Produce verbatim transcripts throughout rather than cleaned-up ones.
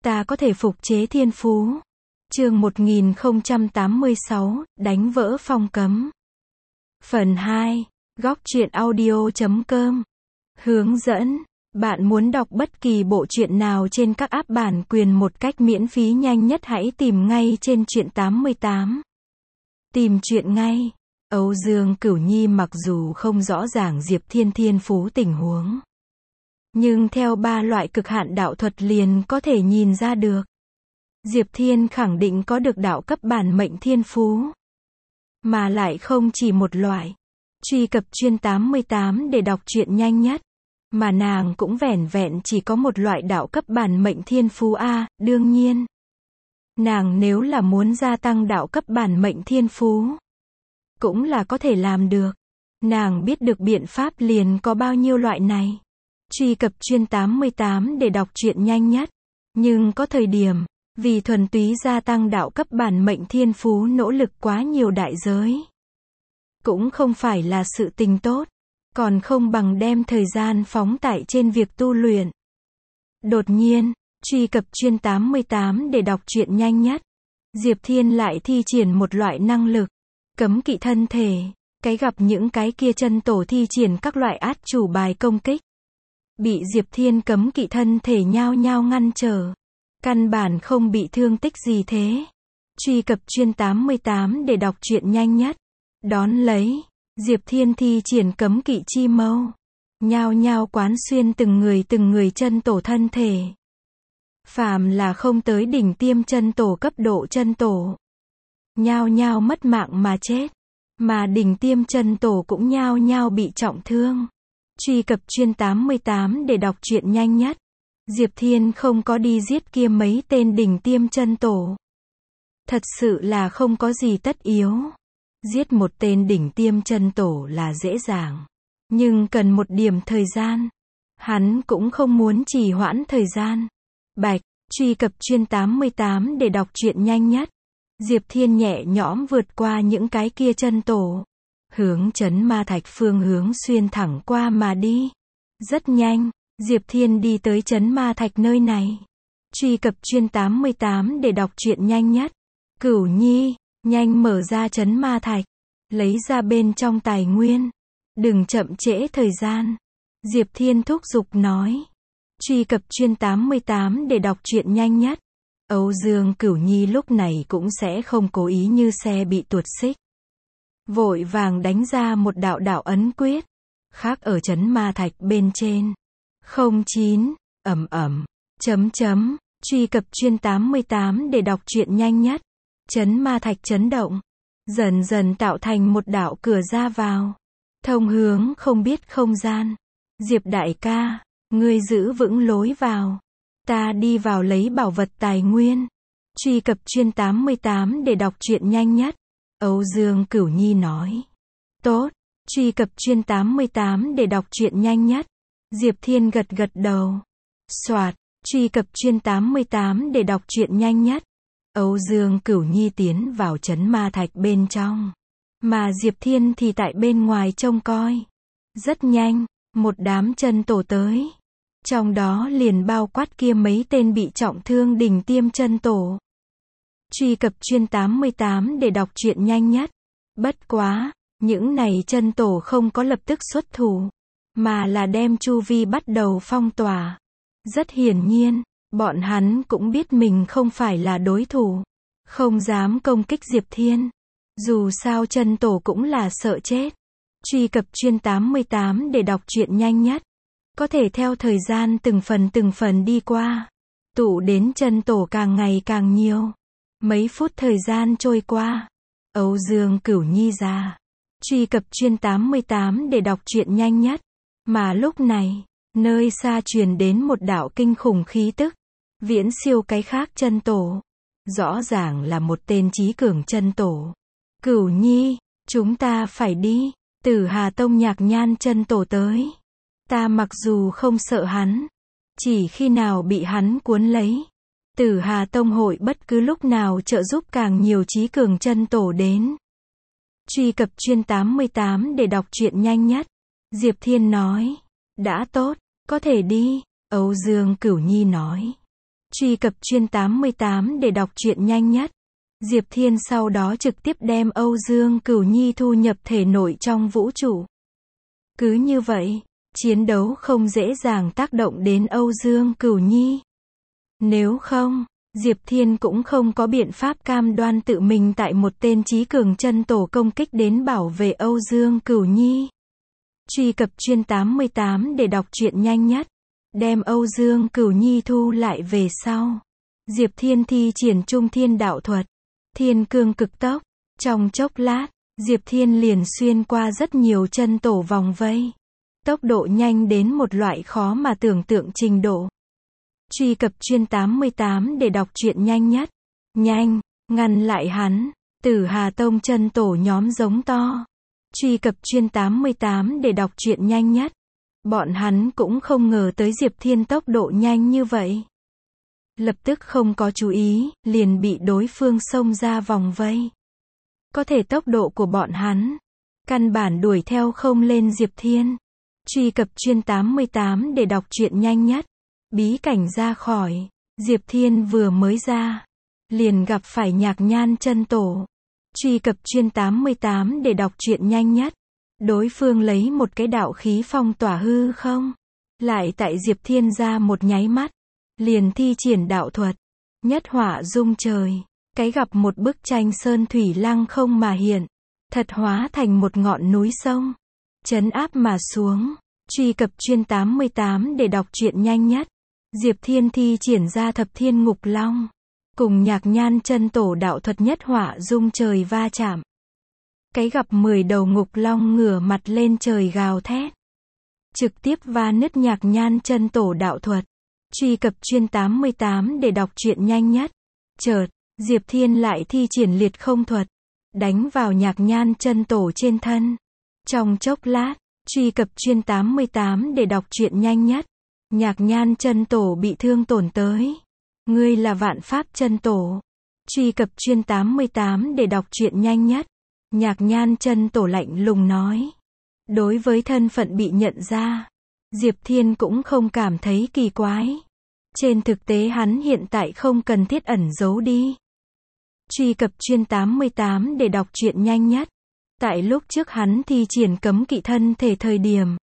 ta có thể phục chế thiên phú. Chương một nghìn không trăm tám mươi sáu, đánh vỡ phong cấm. Phần hai, góc truyện audio chấm com. Hướng dẫn, bạn muốn đọc bất kỳ bộ truyện nào trên các app bản quyền một cách miễn phí nhanh nhất hãy tìm ngay trên truyện tám mươi tám. Tìm truyện ngay. Âu Dương Cửu Nhi mặc dù không rõ ràng Diệp Thiên thiên phú tình huống, nhưng theo ba loại cực hạn đạo thuật liền có thể nhìn ra được. Diệp Thiên khẳng định có được đạo cấp bản mệnh thiên phú. Mà lại không chỉ một loại. Truy cập chuyên tám mươi tám để đọc truyện nhanh nhất. Mà nàng cũng vẻn vẹn chỉ có một loại đạo cấp bản mệnh thiên phú A, đương nhiên. Nàng nếu là muốn gia tăng đạo cấp bản mệnh thiên phú, cũng là có thể làm được. Nàng biết được biện pháp liền có bao nhiêu loại này. Truy cập chuyên tám mươi tám để đọc truyện nhanh nhất. Nhưng có thời điểm, vì thuần túy gia tăng đạo cấp bản mệnh thiên phú nỗ lực quá nhiều đại giới, cũng không phải là sự tình tốt, còn không bằng đem thời gian phóng tại trên việc tu luyện. Đột nhiên, truy cập chuyên tám mươi tám để đọc truyện nhanh nhất. Diệp Thiên lại thi triển một loại năng lực, cấm kỵ thân thể, cái gặp những cái kia chân tổ thi triển các loại át chủ bài công kích. Bị Diệp Thiên cấm kỵ thân thể nhao nhao ngăn trở. Căn bản không bị thương tích gì thế. Truy cập chuyên tám mươi tám để đọc truyện nhanh nhất. Đón lấy, Diệp Thiên thi triển cấm kỵ chi mâu. Nhao nhao quán xuyên từng người từng người chân tổ thân thể. Phàm là không tới đỉnh tiêm chân tổ cấp độ chân tổ, nhao nhao mất mạng mà chết. Mà đỉnh tiêm chân tổ cũng nhao nhao bị trọng thương. Truy cập chuyên tám mươi tám để đọc truyện nhanh nhất. Diệp Thiên không có đi giết kia mấy tên đỉnh tiêm chân tổ. Thật sự là không có gì tất yếu. Giết một tên đỉnh tiêm chân tổ là dễ dàng, nhưng cần một điểm thời gian. Hắn cũng không muốn trì hoãn thời gian. Bạch, truy cập chuyên tám mươi tám để đọc truyện nhanh nhất. Diệp Thiên nhẹ nhõm vượt qua những cái kia chân tổ, hướng trấn ma thạch phương hướng xuyên thẳng qua mà đi. Rất nhanh, Diệp Thiên đi tới trấn ma thạch nơi này. Truy cập chuyên tám mươi tám để đọc truyện nhanh nhất. Cửu Nhi, nhanh mở ra trấn ma thạch, lấy ra bên trong tài nguyên. Đừng chậm trễ thời gian. Diệp Thiên thúc giục nói. Truy cập chuyên tám mươi tám để đọc truyện nhanh nhất. Âu Dương Cửu Nhi lúc này cũng sẽ không cố ý như xe bị tuột xích. Vội vàng đánh ra một đạo đạo ấn quyết. Khác ở trấn ma thạch bên trên. không chín, ẩm ẩm, chấm chấm, truy cập chuyên tám mươi tám để đọc truyện nhanh nhất. Trấn ma thạch chấn động. Dần dần tạo thành một đạo cửa ra vào. Thông hướng không biết không gian. Diệp đại ca, ngươi giữ vững lối vào. Ta đi vào lấy bảo vật tài nguyên. Truy cập chuyên tám mươi tám để đọc truyện nhanh nhất. Âu Dương Cửu Nhi nói. Tốt, truy cập chuyên tám mươi tám để đọc truyện nhanh nhất. Diệp Thiên gật gật đầu. Soạt, truy cập chuyên tám mươi tám để đọc truyện nhanh nhất. Âu Dương Cửu Nhi tiến vào trấn ma thạch bên trong. Mà Diệp Thiên thì tại bên ngoài trông coi. Rất nhanh, một đám chân tổ tới. Trong đó liền bao quát kia mấy tên bị trọng thương đỉnh tiêm chân tổ. Truy cập chuyên tám mươi tám để đọc truyện nhanh nhất. Bất quá, những này chân tổ không có lập tức xuất thủ, mà là đem chu vi bắt đầu phong tỏa. Rất hiển nhiên, bọn hắn cũng biết mình không phải là đối thủ, không dám công kích Diệp Thiên. Dù sao chân tổ cũng là sợ chết. Truy cập chuyên tám mươi tám để đọc truyện nhanh nhất. Có thể theo thời gian từng phần từng phần đi qua, tụ đến chân tổ càng ngày càng nhiều. Mấy phút thời gian trôi qua, Âu Dương Cửu Nhi ra. Truy cập chuyên tám mươi tám để đọc truyện nhanh nhất. Mà lúc này, nơi xa truyền đến một đạo kinh khủng khí tức, viễn siêu cái khác chân tổ. Rõ ràng là một tên trí cường chân tổ. Cửu Nhi, chúng ta phải đi. Tử Hà Tông Nhạc Nhan chân tổ tới. Ta mặc dù không sợ hắn, chỉ khi nào bị hắn cuốn lấy, Tử Hà Tông hội bất cứ lúc nào trợ giúp càng nhiều trí cường chân tổ đến. Truy cập chuyên tám mươi tám để đọc truyện nhanh nhất. Diệp Thiên nói. Đã tốt, có thể đi. Âu Dương Cửu Nhi nói. Truy cập chuyên tám mươi tám để đọc truyện nhanh nhất. Diệp Thiên sau đó trực tiếp đem Âu Dương Cửu Nhi thu nhập thể nội trong vũ trụ. Cứ như vậy, chiến đấu không dễ dàng tác động đến Âu Dương Cửu Nhi. Nếu không, Diệp Thiên cũng không có biện pháp cam đoan tự mình tại một tên trí cường chân tổ công kích đến bảo vệ Âu Dương Cửu Nhi. Truy cập chuyên tám mươi tám để đọc truyện nhanh nhất. Đem Âu Dương Cửu Nhi thu lại về sau, Diệp Thiên thi triển Trung Thiên đạo thuật, thiên cương cực tốc. Trong chốc lát, Diệp Thiên liền xuyên qua rất nhiều chân tổ vòng vây. Tốc độ nhanh đến một loại khó mà tưởng tượng trình độ. Truy cập chuyên tám mươi tám để đọc truyện nhanh nhất. Nhanh, ngăn lại hắn. Tử Hà Tông chân tổ nhóm giống to. Truy cập chuyên tám mươi tám để đọc truyện nhanh nhất. Bọn hắn cũng không ngờ tới Diệp Thiên tốc độ nhanh như vậy. Lập tức không có chú ý, liền bị đối phương xông ra vòng vây. Có thể tốc độ của bọn hắn, căn bản đuổi theo không lên Diệp Thiên. Truy cập chuyên tám mươi tám để đọc truyện nhanh nhất. Bí cảnh ra khỏi, Diệp Thiên vừa mới ra, liền gặp phải Nhạc Nhan chân tổ. Truy cập chuyên tám mươi tám để đọc truyện nhanh nhất. Đối phương lấy một cái đạo khí phong tỏa hư không, lại tại Diệp Thiên ra một nháy mắt, liền thi triển đạo thuật, nhất hỏa dung trời, cái gặp một bức tranh sơn thủy lăng không mà hiện, thật hóa thành một ngọn núi sông, trấn áp mà xuống. Truy cập chuyên tám mươi tám để đọc truyện nhanh nhất. Diệp Thiên thi triển ra thập thiên ngục long, cùng Nhạc Nhan chân tổ đạo thuật nhất hỏa dung trời va chạm. Cái gặp mười đầu ngục long ngửa mặt lên trời gào thét, trực tiếp va nứt Nhạc Nhan chân tổ đạo thuật. Truy cập chuyên tám mươi tám để đọc truyện nhanh nhất. Chợt, Diệp Thiên lại thi triển liệt không thuật, đánh vào Nhạc Nhan chân tổ trên thân. Trong chốc lát, truy cập chuyên tám mươi tám để đọc truyện nhanh nhất. Nhạc Nhan chân tổ bị thương tổn tới. Ngươi là Vạn Pháp chân tổ. Truy cập chuyên tám mươi tám để đọc truyện nhanh nhất. Nhạc Nhan chân tổ lạnh lùng nói. Đối với thân phận bị nhận ra, Diệp Thiên cũng không cảm thấy kỳ quái. Trên thực tế hắn hiện tại không cần thiết ẩn giấu đi. Truy cập chuyên tám mươi tám để đọc truyện nhanh nhất. Tại lúc trước hắn thi triển cấm kỵ thân thể thời điểm,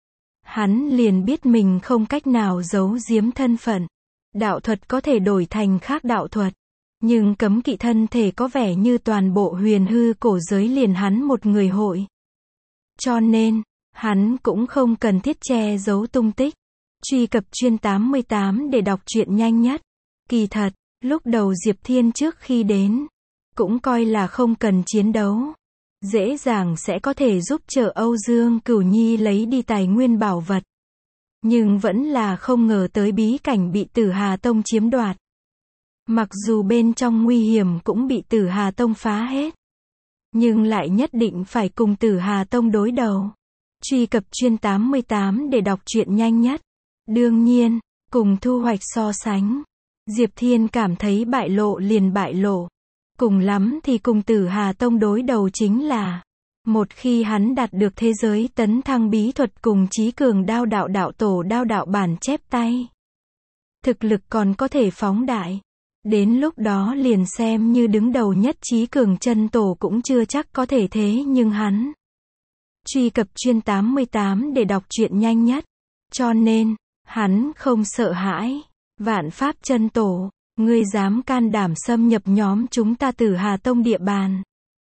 hắn liền biết mình không cách nào giấu giếm thân phận. Đạo thuật có thể đổi thành khác đạo thuật, nhưng cấm kỵ thân thể có vẻ như toàn bộ huyền hư cổ giới liền hắn một người hội. Cho nên, hắn cũng không cần thiết che giấu tung tích. Truy cập chuyên tám mươi tám để đọc truyện nhanh nhất. Kỳ thật, lúc đầu Diệp Thiên trước khi đến, cũng coi là không cần chiến đấu. Dễ dàng sẽ có thể giúp trợ Âu Dương Cửu Nhi lấy đi tài nguyên bảo vật. Nhưng vẫn là không ngờ tới bí cảnh bị Tử Hà Tông chiếm đoạt. Mặc dù bên trong nguy hiểm cũng bị Tử Hà Tông phá hết, nhưng lại nhất định phải cùng Tử Hà Tông đối đầu. Truy cập chuyên tám mươi tám để đọc truyện nhanh nhất. Đương nhiên, cùng thu hoạch so sánh, Diệp Thiên cảm thấy bại lộ liền bại lộ. Cùng lắm thì cùng Tử Hà Tông đối đầu chính là, một khi hắn đạt được thế giới tấn thăng bí thuật cùng trí cường đao đạo đạo tổ đao đạo bản chép tay, thực lực còn có thể phóng đại. Đến lúc đó liền xem như đứng đầu nhất trí cường chân tổ cũng chưa chắc có thể thế nhưng hắn. Truy cập chuyên tám mươi tám để đọc truyện nhanh nhất. Cho nên, hắn không sợ hãi. Vạn Pháp chân tổ, ngươi dám can đảm xâm nhập nhóm chúng ta Tử Hà Tông địa bàn,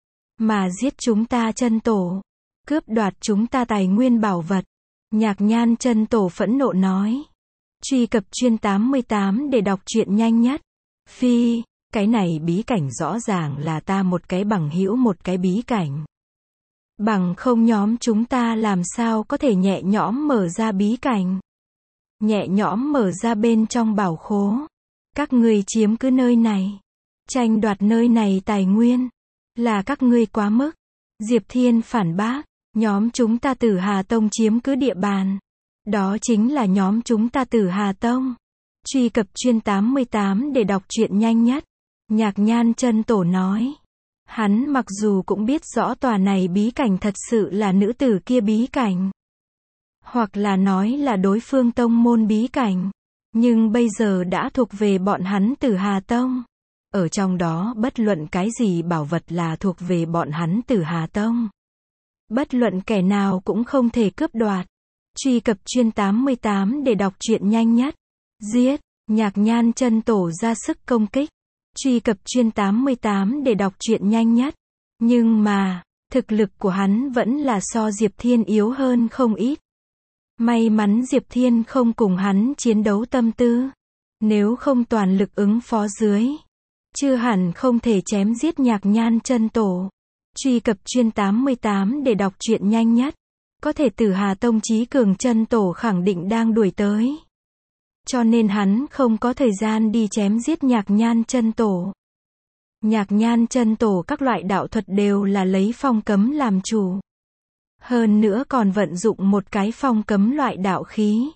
mà giết chúng ta chân tổ, cướp đoạt chúng ta tài nguyên bảo vật. Nhạc Nhan chân tổ phẫn nộ nói. Truy cập chuyên tám mươi tám để đọc truyện nhanh nhất. Phi, cái này bí cảnh rõ ràng là ta một cái bằng hữu một cái bí cảnh. Bằng không nhóm chúng ta làm sao có thể nhẹ nhõm mở ra bí cảnh. Nhẹ nhõm mở ra bên trong bảo khố. Các ngươi chiếm cứ nơi này, tranh đoạt nơi này tài nguyên, là các ngươi quá mức. Diệp Thiên phản bác, nhóm chúng ta Tử Hà Tông chiếm cứ địa bàn. Đó chính là nhóm chúng ta Tử Hà Tông. Truy cập chuyên tám mươi tám để đọc truyện nhanh nhất. Nhạc Nhan chân tổ nói. Hắn mặc dù cũng biết rõ tòa này bí cảnh thật sự là nữ tử kia bí cảnh, hoặc là nói là đối phương tông môn bí cảnh, nhưng bây giờ đã thuộc về bọn hắn Tử Hà Tông. Ở trong đó bất luận cái gì bảo vật là thuộc về bọn hắn Tử Hà Tông. Bất luận kẻ nào cũng không thể cướp đoạt. Truy cập chuyên tám mươi tám để đọc truyện nhanh nhất. Giết, Nhạc Nhan chân tổ ra sức công kích. Truy cập chuyên tám mươi tám để đọc truyện nhanh nhất. Nhưng mà, thực lực của hắn vẫn là so Diệp Thiên yếu hơn không ít. May mắn Diệp Thiên không cùng hắn chiến đấu tâm tư. Nếu không toàn lực ứng phó dưới, chưa hẳn không thể chém giết Nhạc Nhan chân tổ. Truy cập chuyên tám mươi tám để đọc truyện nhanh nhất. Có thể Tử Hà Tông chí cường chân tổ khẳng định đang đuổi tới. Cho nên hắn không có thời gian đi chém giết Nhạc Nhan chân tổ. Nhạc Nhan chân tổ các loại đạo thuật đều là lấy phong cấm làm chủ. Hơn nữa còn vận dụng một cái phong cấm loại đạo khí.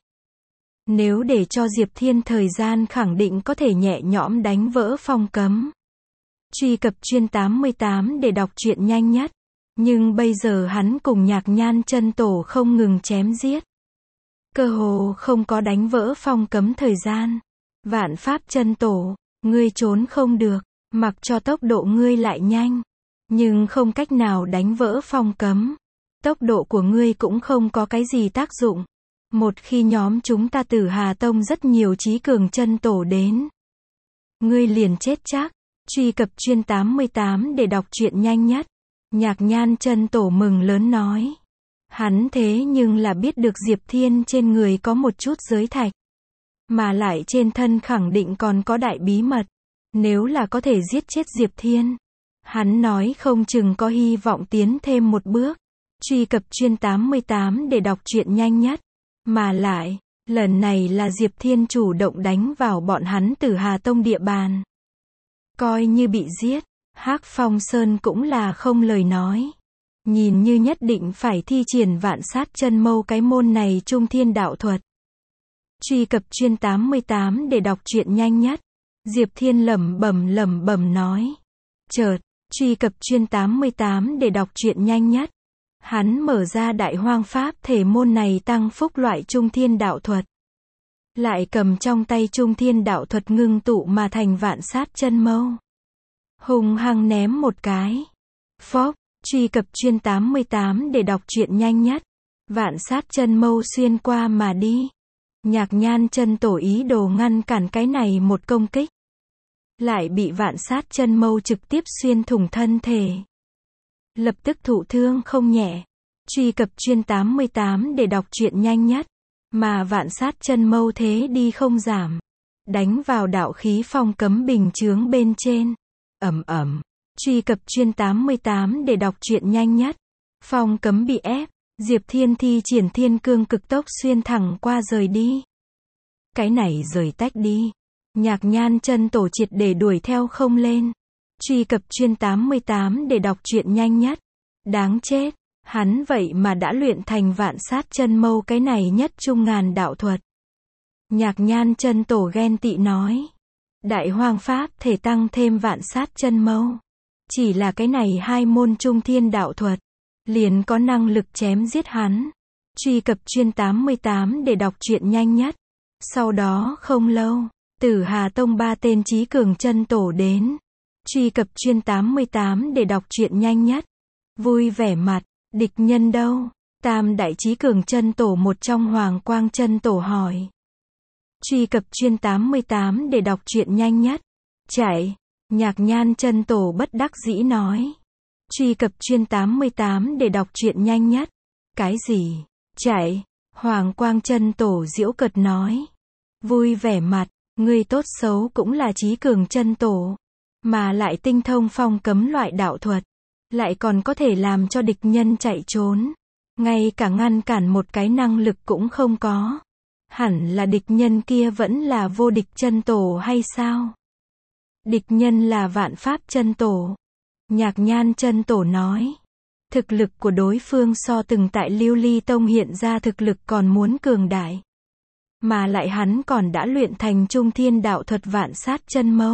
Nếu để cho Diệp Thiên thời gian khẳng định có thể nhẹ nhõm đánh vỡ phong cấm. Truy cập chuyên tám mươi tám để đọc truyện nhanh nhất. Nhưng bây giờ hắn cùng Nhạc Nhan chân tổ không ngừng chém giết. Cơ hồ không có đánh vỡ phong cấm thời gian. Vạn Pháp chân tổ, ngươi trốn không được, mặc cho tốc độ ngươi lại nhanh. Nhưng không cách nào đánh vỡ phong cấm. Tốc độ của ngươi cũng không có cái gì tác dụng. Một khi nhóm chúng ta Tử Hà Tông rất nhiều chí cường chân tổ đến, ngươi liền chết chắc. Truy cập chuyên tám mươi tám để đọc truyện nhanh nhất. Nhạc Nhan chân tổ mừng lớn nói. Hắn thế nhưng là biết được Diệp Thiên trên người có một chút giới thạch. Mà lại trên thân khẳng định còn có đại bí mật. Nếu là có thể giết chết Diệp Thiên, hắn nói không chừng có hy vọng tiến thêm một bước. Truy cập chuyên tám mươi tám để đọc truyện nhanh nhất. Mà lại, lần này là Diệp Thiên chủ động đánh vào bọn hắn Tử Hà Tông địa bàn. Coi như bị giết, Hắc Phong Sơn cũng là không lời nói. Nhìn như nhất định phải thi triển Vạn Sát chân mâu cái môn này trung thiên đạo thuật. Truy cập chuyên tám mươi tám để đọc truyện nhanh nhất. Diệp Thiên lẩm bẩm lẩm bẩm nói. Chợt, truy cập chuyên tám mươi tám để đọc truyện nhanh nhất. Hắn mở ra Đại Hoang Pháp thể môn này tăng phúc loại trung thiên đạo thuật. Lại cầm trong tay trung thiên đạo thuật ngưng tụ mà thành Vạn Sát chân mâu. Hùng hăng ném một cái. Phốc, truy cập chuyên tám mươi tám để đọc truyện nhanh nhất. Vạn Sát chân mâu xuyên qua mà đi. Nhạc Nhan chân tổ ý đồ ngăn cản cái này một công kích. Lại bị Vạn Sát chân mâu trực tiếp xuyên thủng thân thể. Lập tức thụ thương không nhẹ. Truy cập chuyên tám mươi tám để đọc truyện nhanh nhất. Mà Vạn Sát chân mâu thế đi không giảm. Đánh vào đạo khí phong cấm bình chướng bên trên. Ầm ầm. Truy cập chuyên tám mươi tám để đọc truyện nhanh nhất. Phong cấm bị ép. Diệp Thiên thi triển thiên cương cực tốc xuyên thẳng qua rời đi. Cái này rời tách đi. Nhạc Nhan chân tổ triệt để đuổi theo không lên. Truy cập chuyên tám mươi tám để đọc truyện nhanh nhất. Đáng chết. Hắn vậy mà đã luyện thành Vạn Sát chân mâu cái này nhất trung ngàn đạo thuật. Nhạc Nhan chân tổ ghen tị nói. Đại Hoang Pháp thể tăng thêm Vạn Sát chân mâu. Chỉ là cái này hai môn trung thiên đạo thuật. Liền có năng lực chém giết hắn. Truy cập chuyên tám mươi tám để đọc truyện nhanh nhất. Sau đó không lâu, Tử Hà Tông ba tên chí cường chân tổ đến. Truy cập chuyên tám mươi tám để đọc truyện nhanh nhất. Vui vẻ mặt, địch nhân đâu? Tam đại chí cường chân tổ một trong Hoàng Quang chân tổ hỏi. Truy cập chuyên tám mươi tám để đọc truyện nhanh nhất. Chạy, Nhạc Nhan chân tổ bất đắc dĩ nói. Truy cập chuyên tám mươi tám để đọc truyện nhanh nhất. Cái gì? Chạy, Hoàng Quang chân tổ giễu cợt nói. Vui vẻ mặt, ngươi tốt xấu cũng là chí cường chân tổ. Mà lại tinh thông phong cấm loại đạo thuật. Lại còn có thể làm cho địch nhân chạy trốn. Ngay cả ngăn cản một cái năng lực cũng không có. Hẳn là địch nhân kia vẫn là vô địch chân tổ hay sao? Địch nhân là Vạn Pháp chân tổ. Nhạc Nhan chân tổ nói. Thực lực của đối phương so từng tại Lưu Ly Tông hiện ra thực lực còn muốn cường đại. Mà lại hắn còn đã luyện thành trung thiên đạo thuật Vạn Sát chân mâu.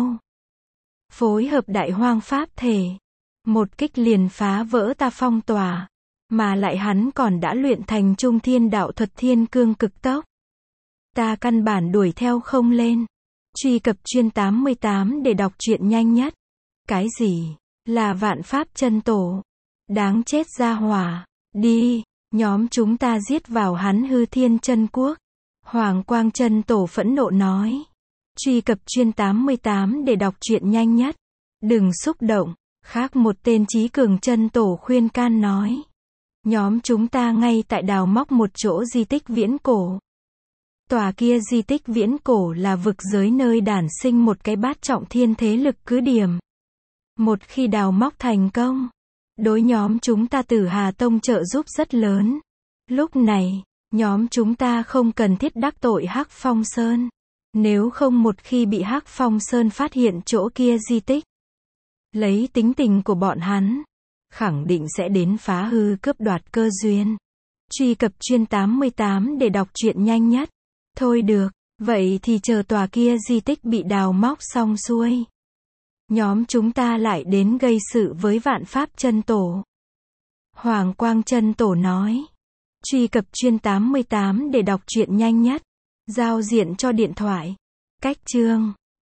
Phối hợp Đại Hoang Pháp thể. Một kích liền phá vỡ ta phong tỏa. Mà lại hắn còn đã luyện thành trung thiên đạo thuật thiên cương cực tốc. Ta căn bản đuổi theo không lên. Truy cập chuyên tám mươi tám để đọc truyện nhanh nhất. Cái gì? Là Vạn Pháp Chân Tổ. Đáng chết ra hỏa. Đi, nhóm chúng ta giết vào hắn Hư Thiên Chân Quốc. Hoàng Quang Chân Tổ phẫn nộ nói. Truy cập chuyên tám mươi tám để đọc truyện nhanh nhất. Đừng xúc động. Khác một tên Chí Cường Chân Tổ khuyên can nói. Nhóm chúng ta ngay tại đào móc một chỗ di tích viễn cổ. Tòa kia di tích viễn cổ là vực giới nơi đản sinh một cái bát trọng thiên thế lực cứ điểm. Một khi đào móc thành công, đối nhóm chúng ta Tử Hà Tông trợ giúp rất lớn. Lúc này, nhóm chúng ta không cần thiết đắc tội Hắc Phong Sơn. Nếu không một khi bị Hắc Phong Sơn phát hiện chỗ kia di tích, lấy tính tình của bọn hắn, khẳng định sẽ đến phá hư cướp đoạt cơ duyên. Truy cập chuyên tám mươi tám để đọc truyện nhanh nhất. Thôi được, vậy thì chờ tòa kia di tích bị đào móc xong xuôi. Nhóm chúng ta lại đến gây sự với Vạn Pháp Chân Tổ. Hoàng Quang Chân Tổ nói. Truy cập chuyên tám mươi tám để đọc truyện nhanh nhất. Giao diện cho điện thoại. Cách chương